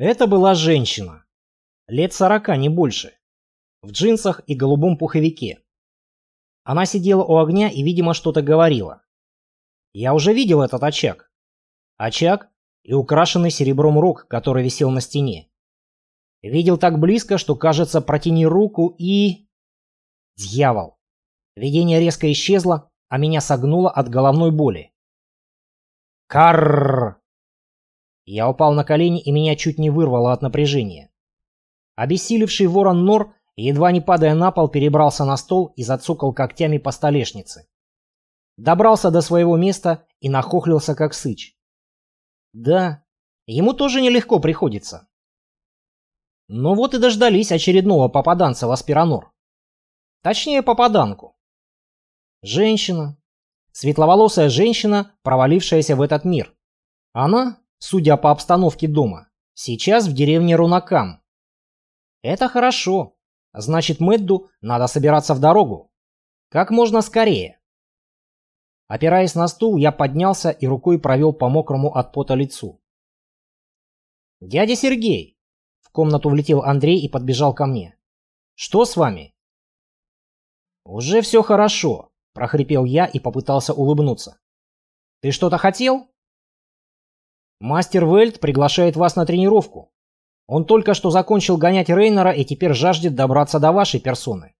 Это была женщина. Лет 40, не больше. В джинсах и голубом пуховике. Она сидела у огня и, видимо, что-то говорила. Я уже видел этот очаг. Очаг и украшенный серебром рог, который висел на стене. Видел так близко, что, кажется, протяни руку и... Дьявол! Видение резко исчезло, а меня согнуло от головной боли. Карррр! Я упал на колени, и меня чуть не вырвало от напряжения. Обессилевший ворон Нор, едва не падая на пол, перебрался на стол и зацокал когтями по столешнице. Добрался до своего места и нахохлился, как сыч. Да, ему тоже нелегко приходится. Ну вот и дождались очередного попаданца в Аспиранор. Точнее, попаданку. Женщина. Светловолосая женщина, провалившаяся в этот мир. Она, судя по обстановке дома, сейчас в деревне Рунакам. Это хорошо. Значит, Мэдду надо собираться в дорогу. Как можно скорее. Опираясь на стул, я поднялся и рукой провел по мокрому от пота лицу. «Дядя Сергей!» В комнату влетел Андрей и подбежал ко мне. «Что с вами?» «Уже все хорошо», — прохрипел я и попытался улыбнуться. «Ты что-то хотел?» «Мастер Вельт приглашает вас на тренировку. Он только что закончил гонять Рейнера и теперь жаждет добраться до вашей персоны».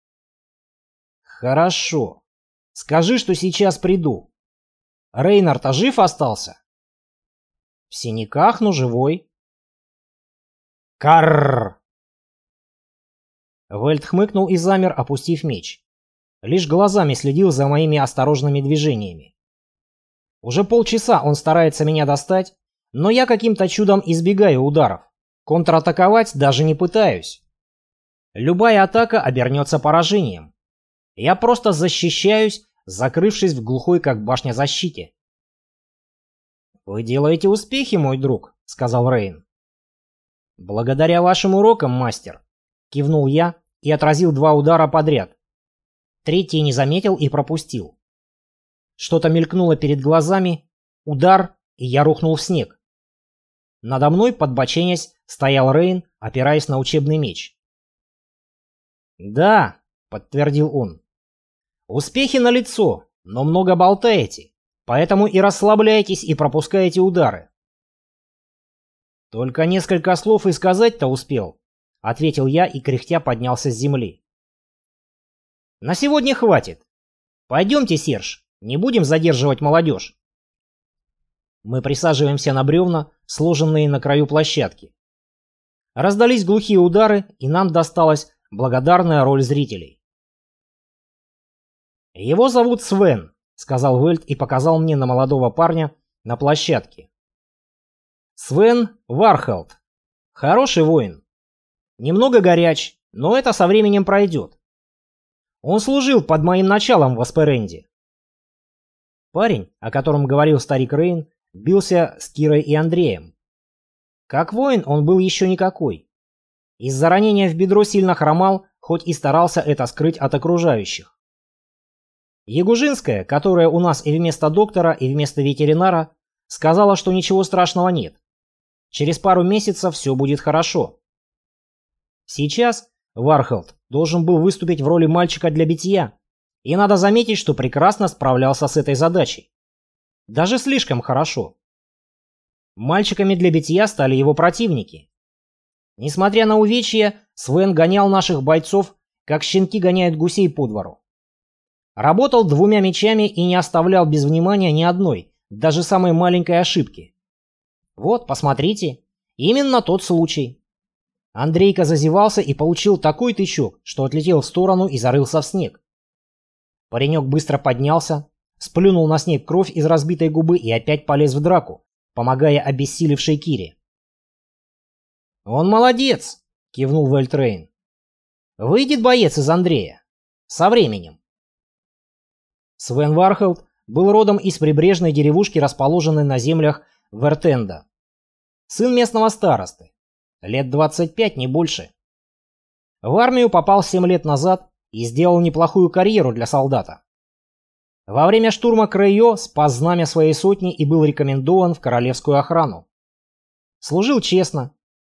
«Хорошо. Скажи, что сейчас приду. Рейнер-то жив остался?» «В синяках, но живой». «Карррр!» Вельт хмыкнул и замер, опустив меч. Лишь глазами следил за моими осторожными движениями. Уже полчаса он старается меня достать, но я каким-то чудом избегаю ударов. Контратаковать даже не пытаюсь. Любая атака обернется поражением. Я просто защищаюсь, закрывшись в глухой, как башня, защите. «Вы делаете успехи, мой друг», — сказал Рейн. «Благодаря вашим урокам, мастер», — кивнул я и отразил 2 удара подряд. Третий не заметил и пропустил. Что-то мелькнуло перед глазами, удар, и я рухнул в снег. Надо мной, подбоченясь, стоял Рейн, опираясь на учебный меч. «Да», — подтвердил он. «Успехи налицо, но много болтаете, поэтому и расслабляйтесь и пропускаете удары». «Только несколько слов и сказать-то успел», — ответил я и кряхтя поднялся с земли. «На сегодня хватит. Пойдемте, Серж, не будем задерживать молодежь». Мы присаживаемся на бревна, сложенные на краю площадки. Раздались глухие удары, и нам досталась благодарная роль зрителей. «Его зовут Свен», — сказал Вельт и показал мне на молодого парня на площадке. «Свен Вархелд. Хороший воин. Немного горяч, но это со временем пройдет. Он служил под моим началом в Асперенде». Парень, о котором говорил старик Рейн, бился с Кирой и Андреем. Как воин он был еще никакой. Из-за ранения в бедро сильно хромал, хоть и старался это скрыть от окружающих. Ягужинская, которая у нас и вместо доктора, и вместо ветеринара, сказала, что ничего страшного нет. Через пару месяцев все будет хорошо. Сейчас Вархелд должен был выступить в роли мальчика для битья, и надо заметить, что прекрасно справлялся с этой задачей. Даже слишком хорошо. Мальчиками для битья стали его противники. Несмотря на увечья, Свен гонял наших бойцов, как щенки гоняют гусей по двору. Работал 2 мечами и не оставлял без внимания ни одной, даже самой маленькой ошибки. Вот, посмотрите, именно тот случай. Андрейка зазевался и получил такой тычок, что отлетел в сторону и зарылся в снег. Паренек быстро поднялся, сплюнул на снег кровь из разбитой губы и опять полез в драку, помогая обессилевшей Кире. «Он молодец!» — кивнул Вельтрейн. «Выйдет боец из Андрея. Со временем». Свен Вархелд был родом из прибрежной деревушки, расположенной на землях Вертенда. Сын местного старосты. Лет 25, не больше. В армию попал 7 лет назад и сделал неплохую карьеру для солдата. Во время штурма Крейо спас знамя своей сотни и был рекомендован в королевскую охрану. Служил честно,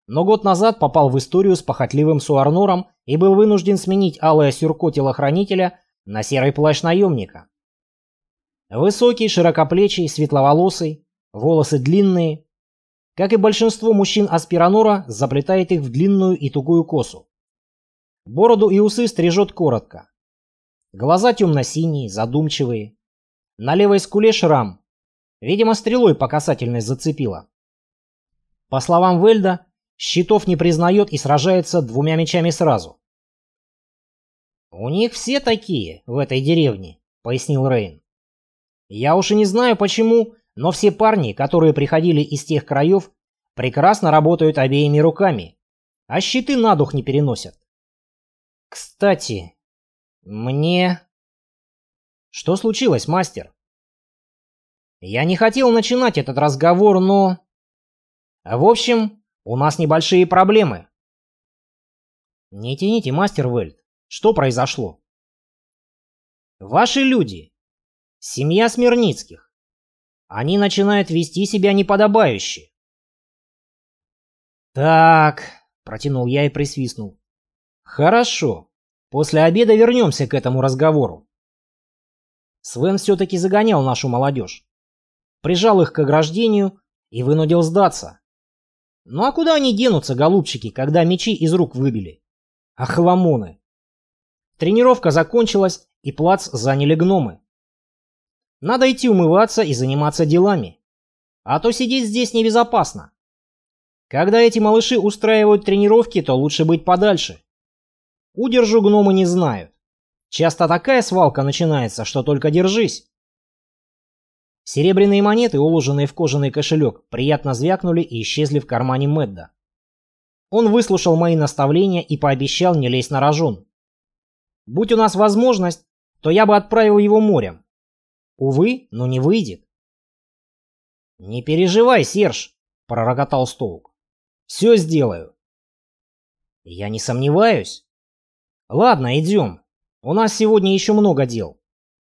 но год назад попал в историю с похотливым Суарнором и был вынужден сменить алое сюрко телохранителя на серый плащ наемника. Высокий, широкоплечий, светловолосый, волосы длинные. Как и большинство мужчин Аспиранора, заплетает их в длинную и тугую косу. Бороду и усы стрижет коротко. Глаза темно-синие, задумчивые. На левой скуле шрам. Видимо, стрелой по касательной зацепило. По словам Вельда, щитов не признает и сражается двумя мечами сразу. «У них все такие в этой деревне», — пояснил Рейн. «Я уж и не знаю почему, но все парни, которые приходили из тех краев, прекрасно работают обеими руками, а щиты на дух не переносят. Кстати, мне...» «Что случилось, мастер?» «Я не хотел начинать этот разговор, но... В общем, у нас небольшие проблемы». «Не тяните, мастер Вельд. Что произошло?» «Ваши люди, семья Смирницких, они начинают вести себя неподобающе». «Так», — протянул я и присвистнул. «Хорошо, после обеда вернемся к этому разговору». Свен все-таки загонял нашу молодежь. Прижал их к ограждению и вынудил сдаться. Ну а куда они денутся, голубчики, когда мечи из рук выбили? Охламоны. Тренировка закончилась, и плац заняли гномы. Надо идти умываться и заниматься делами. А то сидеть здесь небезопасно. Когда эти малыши устраивают тренировки, то лучше быть подальше. Удержу гномы не знают. Часто такая свалка начинается, что только держись. Серебряные монеты, уложенные в кожаный кошелек, приятно звякнули и исчезли в кармане Мэдда. Он выслушал мои наставления и пообещал не лезть на рожон. Будь у нас возможность, то я бы отправил его морем. Увы, но не выйдет. «Не переживай, Серж», — пророкотал Стоук. «Все сделаю». «Я не сомневаюсь». «Ладно, идем. У нас сегодня еще много дел».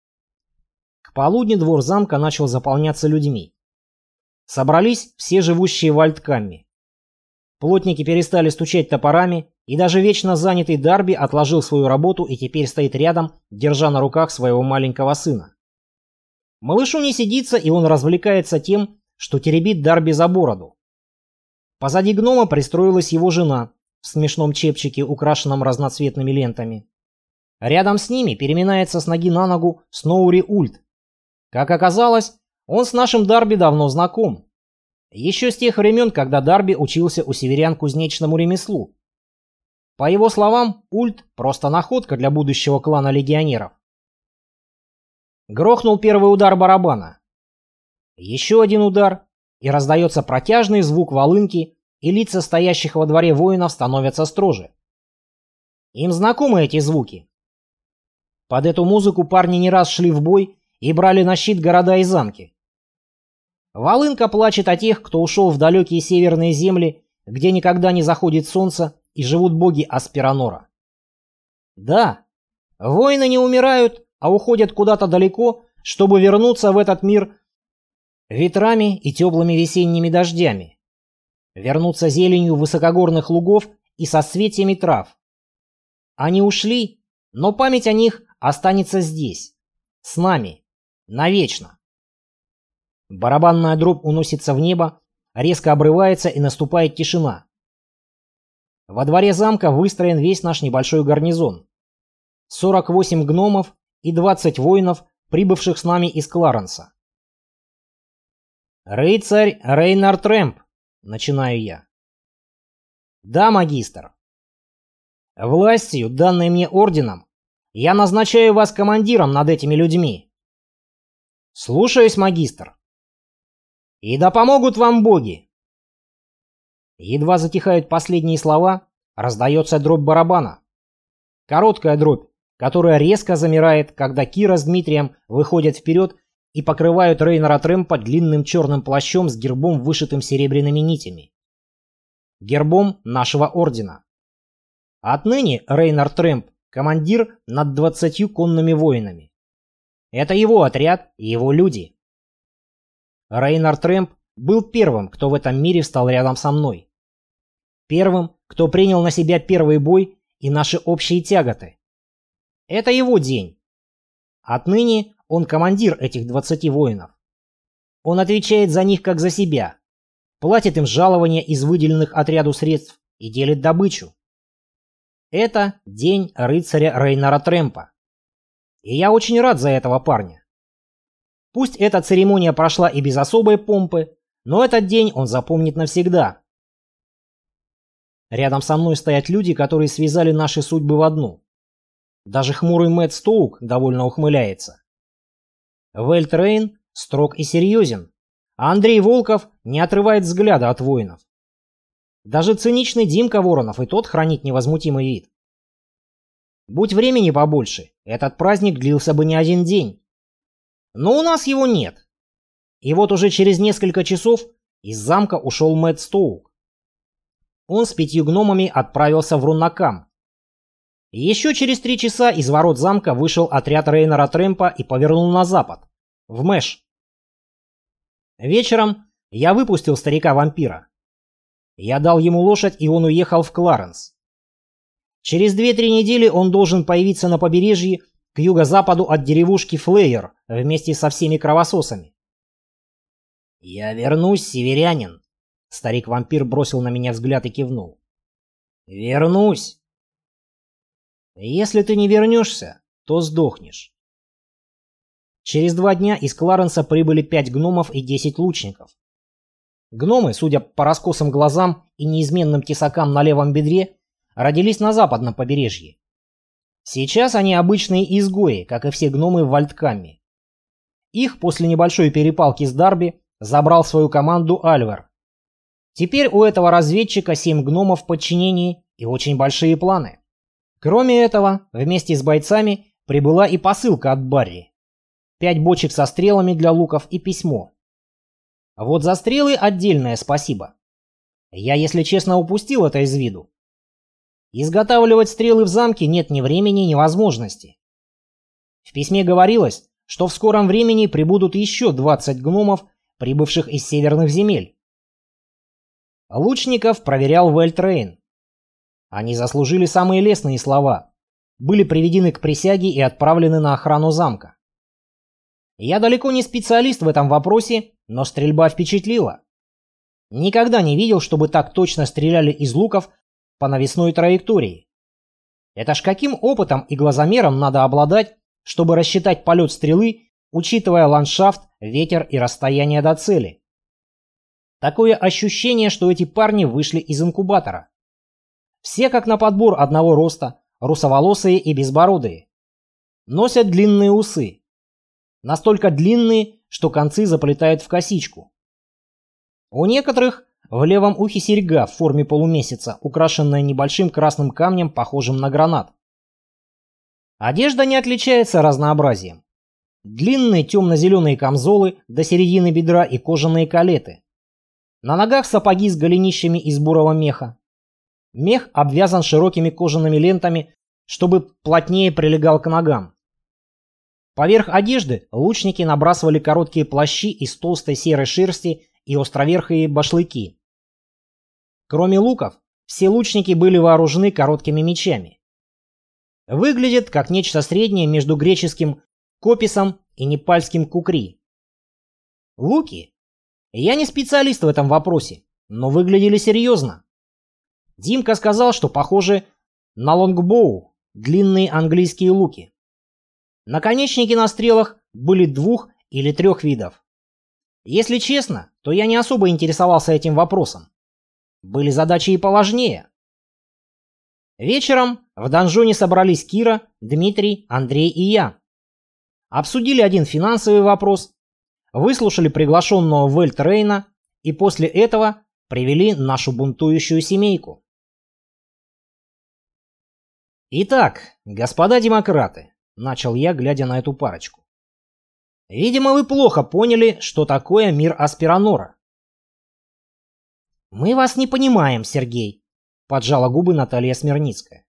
К полудню двор замка начал заполняться людьми. Собрались все живущие в Альткамме. Плотники перестали стучать топорами, и даже вечно занятый Дарби отложил свою работу и теперь стоит рядом, держа на руках своего маленького сына. Малышу не сидится, и он развлекается тем, что теребит Дарби за бороду. Позади гнома пристроилась его жена в смешном чепчике, украшенном разноцветными лентами. Рядом с ними переминается с ноги на ногу Сноури Ульт. Как оказалось, он с нашим Дарби давно знаком. Еще с тех времен, когда Дарби учился у северян кузнечному ремеслу. По его словам, Ульт – просто находка для будущего клана легионеров. Грохнул первый удар барабана. Еще один удар, и раздается протяжный звук волынки, и лица стоящих во дворе воинов становятся строже. Им знакомы эти звуки. Под эту музыку парни не раз шли в бой и брали на щит города и замки. Волынка плачет о тех, кто ушел в далекие северные земли, где никогда не заходит солнце и живут боги Аспиранора. Да, воины не умирают, а уходят куда-то далеко, чтобы вернуться в этот мир ветрами и теплыми весенними дождями. Вернуться зеленью высокогорных лугов и соцветиями трав. Они ушли, но память о них останется здесь, с нами, навечно. Барабанная дробь уносится в небо, резко обрывается и наступает тишина. Во дворе замка выстроен весь наш небольшой гарнизон. 48 гномов и 20 воинов, прибывших с нами из Кларенса. «Рыцарь Рейнар Трэмп», — начинаю я. «Да, магистр. Властью, данной мне орденом, я назначаю вас командиром над этими людьми». «Слушаюсь, магистр». «И да помогут вам боги!» Едва затихают последние слова, раздается дробь барабана. Короткая дробь, которая резко замирает, когда Кира с Дмитрием выходят вперед и покрывают Рейнара Трэмпа длинным черным плащом с гербом, вышитым серебряными нитями. Гербом нашего ордена. Отныне Рейнар Трэмп – командир над 20 конными воинами. Это его отряд и его люди. Рейнар Трэмп был первым, кто в этом мире встал рядом со мной. первым, кто принял на себя первый бой и наши общие тяготы. Это его день. Отныне он командир этих 20 воинов. Он отвечает за них как за себя, платит им жалования из выделенных отряду средств и делит добычу. Это день рыцаря Рейнара Трэмпа. И я очень рад за этого парня. Пусть эта церемония прошла и без особой помпы, но этот день он запомнит навсегда. Рядом со мной стоят люди, которые связали наши судьбы в одну. Даже хмурый Мэтт Стоук довольно ухмыляется. Вельт Рейн строг и серьезен, а Андрей Волков не отрывает взгляда от воинов. Даже циничный Димка Воронов и тот хранит невозмутимый вид. Будь времени побольше, этот праздник длился бы не один день. Но у нас его нет. И вот уже через несколько часов из замка ушел Мэтт Стоук. Он с 5 гномами отправился в Руннакам. Еще через 3 часа из ворот замка вышел отряд Рейнара Трэмпа и повернул на запад, в Мэш. Вечером я выпустил старика-вампира. Я дал ему лошадь, и он уехал в Кларенс. Через 2-3 недели он должен появиться на побережье к юго-западу от деревушки Флеер вместе со всеми кровососами. «Я вернусь, северянин», — старик-вампир бросил на меня взгляд и кивнул. «Вернусь. Если ты не вернешься, то сдохнешь». Через 2 дня из Кларенса прибыли 5 гномов и 10 лучников. Гномы, судя по раскосым глазам и неизменным тесакам на левом бедре, родились на западном побережье. Сейчас они обычные изгои, как и все гномы в Вальдкамме. Их после небольшой перепалки с Дарби забрал в свою команду Альвар. Теперь у этого разведчика 7 гномов в подчинении и очень большие планы. Кроме этого, вместе с бойцами прибыла и посылка от Барри. 5 бочек со стрелами для луков и письмо. Вот за стрелы отдельное спасибо. Я, если честно, упустил это из виду. Изготавливать стрелы в замке нет ни времени, ни возможности. В письме говорилось, что в скором времени прибудут еще 20 гномов, прибывших из северных земель. Лучников проверял Вельт Рейн. Они заслужили самые лестные слова, были приведены к присяге и отправлены на охрану замка. Я далеко не специалист в этом вопросе, но стрельба впечатлила. Никогда не видел, чтобы так точно стреляли из луков по навесной траектории. Это ж каким опытом и глазомером надо обладать, чтобы рассчитать полет стрелы, учитывая ландшафт, ветер и расстояние до цели. Такое ощущение, что эти парни вышли из инкубатора. Все как на подбор одного роста, русоволосые и безбородые. Носят длинные усы. Настолько длинные, что концы заплетают в косичку. У некоторых в левом ухе серьга в форме полумесяца, украшенная небольшим красным камнем, похожим на гранат. Одежда не отличается разнообразием. Длинные темно-зеленые камзолы до середины бедра и кожаные калеты. На ногах сапоги с голенищами из бурого меха. Мех обвязан широкими кожаными лентами, чтобы плотнее прилегал к ногам. Поверх одежды лучники набрасывали короткие плащи из толстой серой шерсти и островерхие башлыки. Кроме луков, все лучники были вооружены короткими мечами. Выглядят как нечто среднее между греческим кописом и непальским кукри. Луки? Я не специалист в этом вопросе, но выглядели серьезно. Димка сказал, что похожи на лонгбоу, длинные английские луки. Наконечники на стрелах были 2 или 3 видов. Если честно, то я не особо интересовался этим вопросом. Были задачи и поважнее. Вечером в донжоне собрались Кира, Дмитрий, Андрей и я. Обсудили один финансовый вопрос, выслушали приглашенного Вельт Рейна и после этого привели нашу бунтующую семейку. Итак, господа демократы, начал я, глядя на эту парочку. Видимо, вы плохо поняли, что такое мир Аспиранора. Мы вас не понимаем, Сергей, поджала губы Наталья Смирницкая.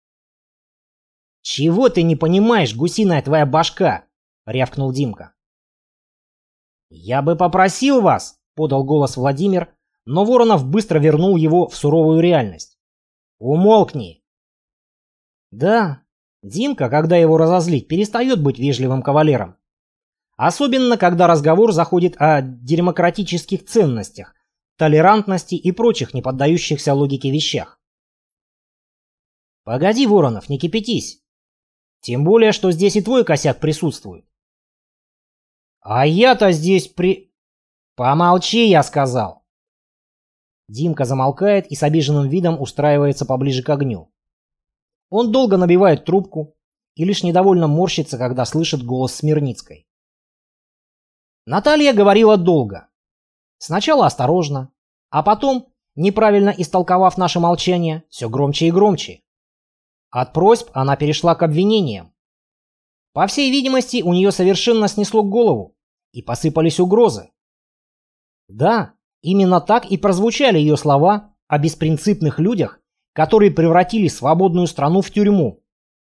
Чего ты не понимаешь, гусиная твоя башка? Рявкнул Димка. Я бы попросил вас, подал голос Владимир, но Воронов быстро вернул его в суровую реальность. «Умолкни!» Да, Димка, когда его разозлить, перестает быть вежливым кавалером. Особенно, когда разговор заходит о демократических ценностях, толерантности и прочих не поддающихся логике вещах. Погоди, Воронов, не кипятись. Тем более, что здесь и твой косяк присутствует. А я-то здесь Помолчи, я сказал. Димка замолкает и с обиженным видом устраивается поближе к огню. Он долго набивает трубку и лишь недовольно морщится, когда слышит голос Смирницкой. Наталья говорила долго. Сначала осторожно, а потом, неправильно истолковав наше молчание, все громче и громче. От просьб она перешла к обвинениям. По всей видимости, у нее совершенно снесло голову, и посыпались угрозы. Да, именно так и прозвучали ее слова о беспринципных людях, которые превратили свободную страну в тюрьму.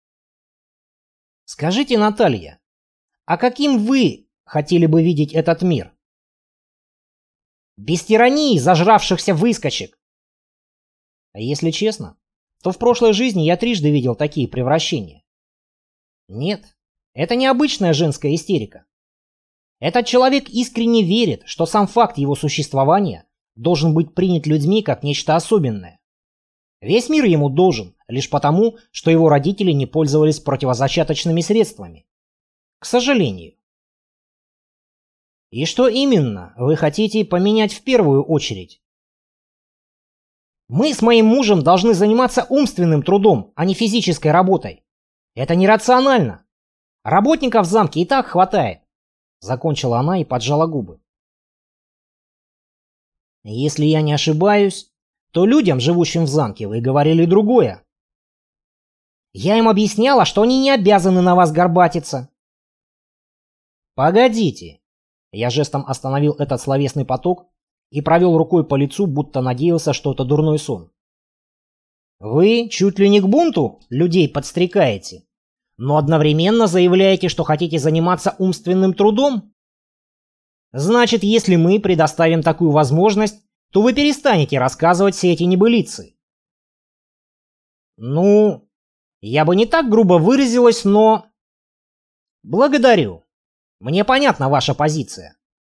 Скажите, Наталья, а каким вы хотели бы видеть этот мир? Без тирании зажравшихся выскочек. А если честно, то в прошлой жизни я трижды видел такие превращения. Нет, это не обычная женская истерика. Этот человек искренне верит, что сам факт его существования должен быть принят людьми как нечто особенное. Весь мир ему должен, лишь потому, что его родители не пользовались противозачаточными средствами. К сожалению. И что именно вы хотите поменять в первую очередь? Мы с моим мужем должны заниматься умственным трудом, а не физической работой. Это нерационально. Работников в замке и так хватает. Закончила она и поджала губы. Если я не ошибаюсь, то людям, живущим в замке, вы говорили другое. Я им объясняла, что они не обязаны на вас горбатиться. Погодите. Я жестом остановил этот словесный поток и провел рукой по лицу, будто надеялся, что это дурной сон. Вы чуть ли не к бунту людей подстрекаете, но одновременно заявляете, что хотите заниматься умственным трудом? Значит, если мы предоставим такую возможность, то вы перестанете рассказывать все эти небылицы. Ну, я бы не так грубо выразилась, но... Благодарю. Мне понятна ваша позиция.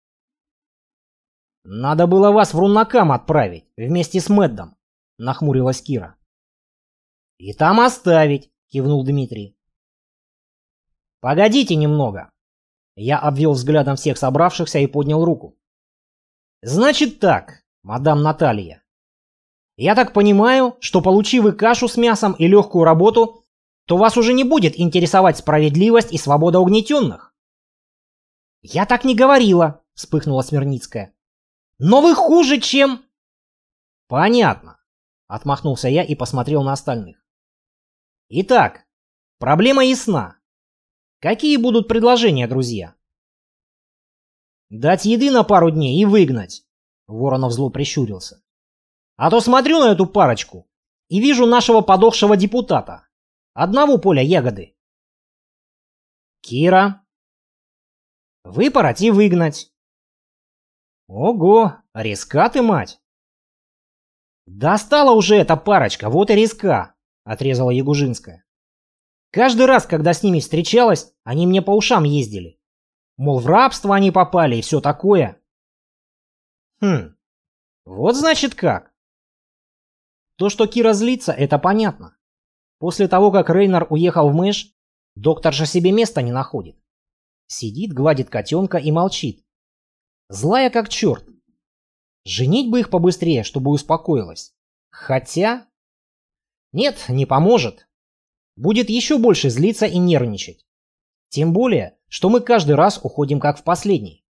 Надо было вас в Руннакам отправить вместе с Мэддом, нахмурилась Кира. И там оставить, кивнул Дмитрий. Погодите немного. Я обвел взглядом всех собравшихся и поднял руку. Значит так, мадам Наталья. Я так понимаю, что получив вы кашу с мясом и легкую работу, то вас уже не будет интересовать справедливость и свобода угнетенных. Я так не говорила, вспыхнула Смирницкая. Но вы хуже, чем... Понятно, отмахнулся я и посмотрел на остальных. Итак, проблема ясна. Какие будут предложения, друзья? Дать еды на пару дней и выгнать. Воронов зло прищурился. А то смотрю на эту парочку и вижу нашего подохшего депутата. Одного поля ягоды. Кира. Выпороть и выгнать. Ого, резка ты, мать. Достала уже эта парочка, вот и резка, отрезала Ягужинская. Каждый раз, когда с ними встречалась, они мне по ушам ездили. Мол, в рабство они попали и все такое. Вот значит как. То, что Кира злится, это понятно. После того, как Рейнар уехал в Мэш, докторша себе места не находит. Сидит, гладит котенка и молчит. Злая как черт. Женить бы их побыстрее, чтобы успокоилась. Хотя... Нет, не поможет. Будет еще больше злиться и нервничать. Тем более, что мы каждый раз уходим как в последний.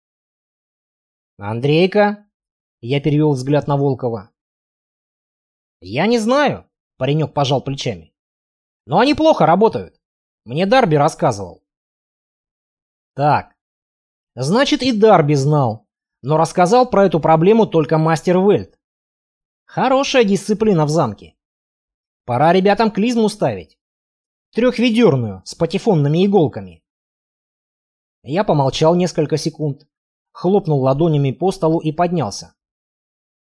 «Андрейка?» Я перевел взгляд на Волкова. «Я не знаю», — паренек пожал плечами. «Но они плохо работают. Мне Дарби рассказывал». «Так, значит и Дарби знал, но рассказал про эту проблему только мастер Вельт. Хорошая дисциплина в замке. Пора ребятам клизму ставить. Трехведерную, с патефонными иголками». Я помолчал несколько секунд, хлопнул ладонями по столу и поднялся.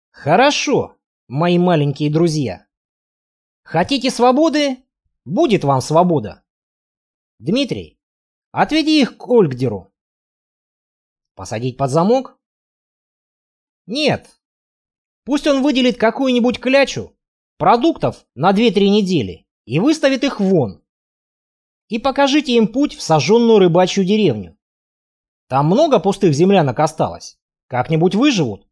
Хорошо, мои маленькие друзья. Хотите свободы? Будет вам свобода. Дмитрий, отведи их к Ольгдеру. Посадить под замок? Нет. Пусть он выделит какую-нибудь клячу продуктов на 2-3 недели и выставит их вон. И покажите им путь в сожженную рыбачью деревню. Там много пустых землянок осталось. Как-нибудь выживут.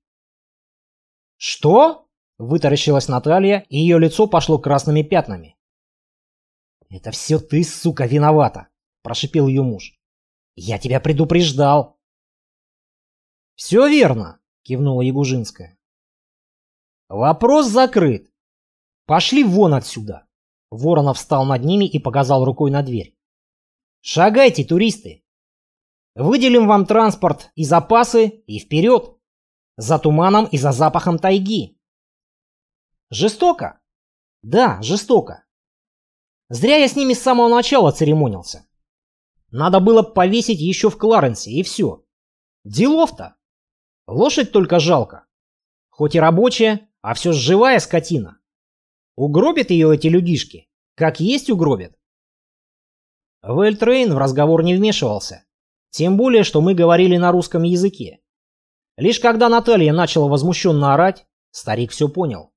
Что? Вытаращилась Наталья, и ее лицо пошло красными пятнами. Это все ты, сука, виновата, прошипел ее муж. Я тебя предупреждал. Все верно, кивнула Ягужинская. Вопрос закрыт. Пошли вон отсюда. Воронов встал над ними и показал рукой на дверь. Шагайте, туристы. Выделим вам транспорт и запасы и вперед. За туманом и за запахом тайги. Жестоко? Да, жестоко. Зря я с ними с самого начала церемонился. Надо было повесить еще в Кларенсе, и все. Делов-то. Лошадь только жалко. Хоть и рабочая, а все же живая скотина. Угробят ее эти людишки, как есть угробят. Вельтрейн в разговор не вмешивался. Тем более, что мы говорили на русском языке. Лишь когда Наталья начала возмущенно орать, старик все понял.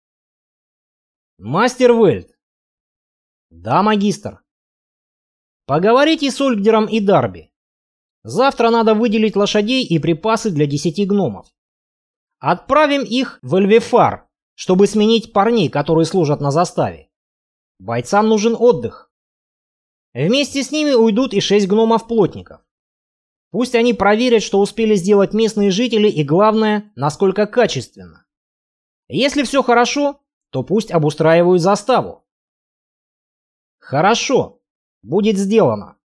«Мастер Вельт!» «Да, магистр!» «Поговорите с Ольгдером и Дарби. Завтра надо выделить лошадей и припасы для 10 гномов. Отправим их в Эльвефар, чтобы сменить парней, которые служат на заставе. Бойцам нужен отдых. Вместе с ними уйдут и 6 гномов-плотников. Пусть они проверят, что успели сделать местные жители, и главное, насколько качественно. Если все хорошо, то пусть обустраивают заставу. Хорошо, будет сделано.